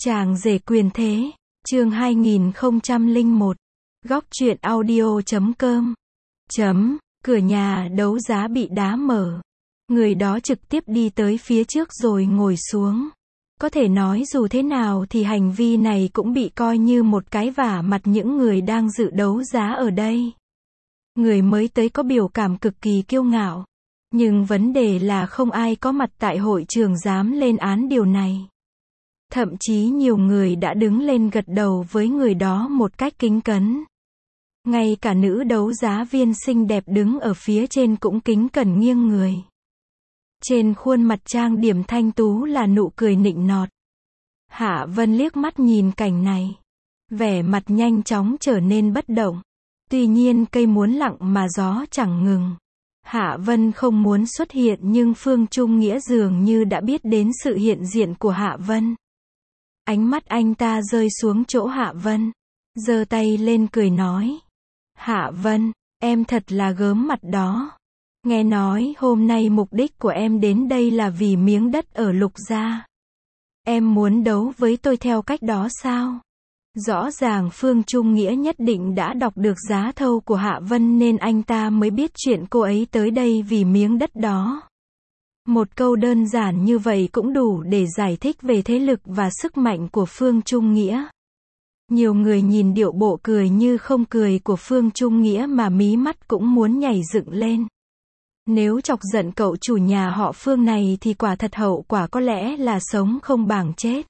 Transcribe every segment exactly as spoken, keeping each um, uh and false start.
Chàng rể quyền thế, chương hai nghìn không trăm lẻ một, góc truyện audio chấm com. Chấm, cửa nhà đấu giá bị đá mở. Người đó trực tiếp đi tới phía trước rồi ngồi xuống. Có thể nói dù thế nào thì hành vi này cũng bị coi như một cái vả mặt những người đang dự đấu giá ở đây. Người mới tới có biểu cảm cực kỳ kiêu ngạo. Nhưng vấn đề là không ai có mặt tại hội trường dám lên án điều này. Thậm chí nhiều người đã đứng lên gật đầu với người đó một cách kính cẩn. Ngay cả nữ đấu giá viên xinh đẹp đứng ở phía trên cũng kính cẩn nghiêng người. Trên khuôn mặt trang điểm thanh tú là nụ cười nịnh nọt. Hạ Vân liếc mắt nhìn cảnh này. Vẻ mặt nhanh chóng trở nên bất động. Tuy nhiên cây muốn lặng mà gió chẳng ngừng. Hạ Vân không muốn xuất hiện nhưng Phương Trung Nghĩa dường như đã biết đến sự hiện diện của Hạ Vân. Ánh mắt anh ta rơi xuống chỗ Hạ Vân. Giơ tay lên cười nói. Hạ Vân, em thật là gớm mặt đó. Nghe nói hôm nay mục đích của em đến đây là vì miếng đất ở Lục Gia. Em muốn đấu với tôi theo cách đó sao? Rõ ràng Phương Trung Nghĩa nhất định đã đọc được giá thâu của Hạ Vân nên anh ta mới biết chuyện cô ấy tới đây vì miếng đất đó. Một câu đơn giản như vậy cũng đủ để giải thích về thế lực và sức mạnh của Phương Trung Nghĩa. Nhiều người nhìn điệu bộ cười như không cười của Phương Trung Nghĩa mà mí mắt cũng muốn nhảy dựng lên. Nếu chọc giận cậu chủ nhà họ Phương này thì quả thật hậu quả có lẽ là sống không bằng chết.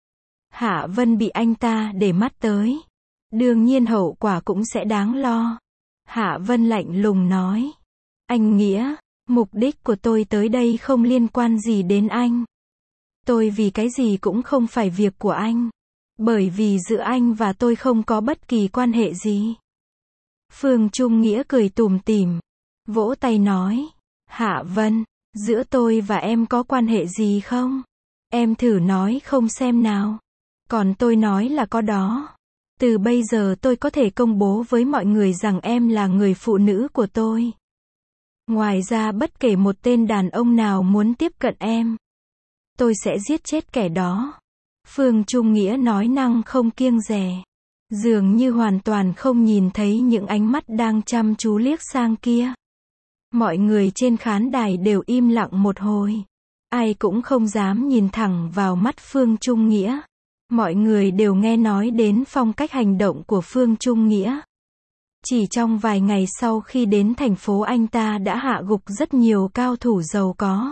Hạ Vân bị anh ta để mắt tới. Đương nhiên hậu quả cũng sẽ đáng lo. Hạ Vân lạnh lùng nói. Anh Nghĩa, mục đích của tôi tới đây không liên quan gì đến anh. Tôi vì cái gì cũng không phải việc của anh. Bởi vì giữa anh và tôi không có bất kỳ quan hệ gì. Phương Trung Nghĩa cười tủm tỉm. Vỗ tay nói. Hạ Vân, giữa tôi và em có quan hệ gì không? Em thử nói không xem nào. Còn tôi nói là có đó. Từ bây giờ tôi có thể công bố với mọi người rằng em là người phụ nữ của tôi. Ngoài ra bất kể một tên đàn ông nào muốn tiếp cận em, tôi sẽ giết chết kẻ đó. Phương Trung Nghĩa nói năng không kiêng dè. Dường như hoàn toàn không nhìn thấy những ánh mắt đang chăm chú liếc sang kia. Mọi người trên khán đài đều im lặng một hồi. Ai cũng không dám nhìn thẳng vào mắt Phương Trung Nghĩa. Mọi người đều nghe nói đến phong cách hành động của Phương Trung Nghĩa. Chỉ trong vài ngày sau khi đến thành phố anh ta đã hạ gục rất nhiều cao thủ giàu có.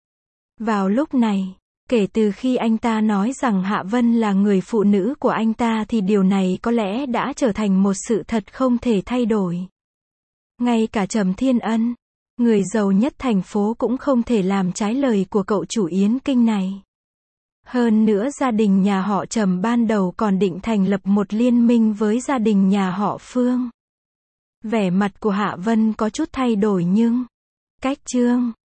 Vào lúc này, kể từ khi anh ta nói rằng Hạ Vân là người phụ nữ của anh ta thì điều này có lẽ đã trở thành một sự thật không thể thay đổi. Ngay cả Trầm Thiên Ân, người giàu nhất thành phố cũng không thể làm trái lời của cậu chủ Yến Kinh này. Hơn nữa gia đình nhà họ Trầm ban đầu còn định thành lập một liên minh với gia đình nhà họ Phương. Vẻ mặt của Hạ Vân có chút thay đổi nhưng, cách chương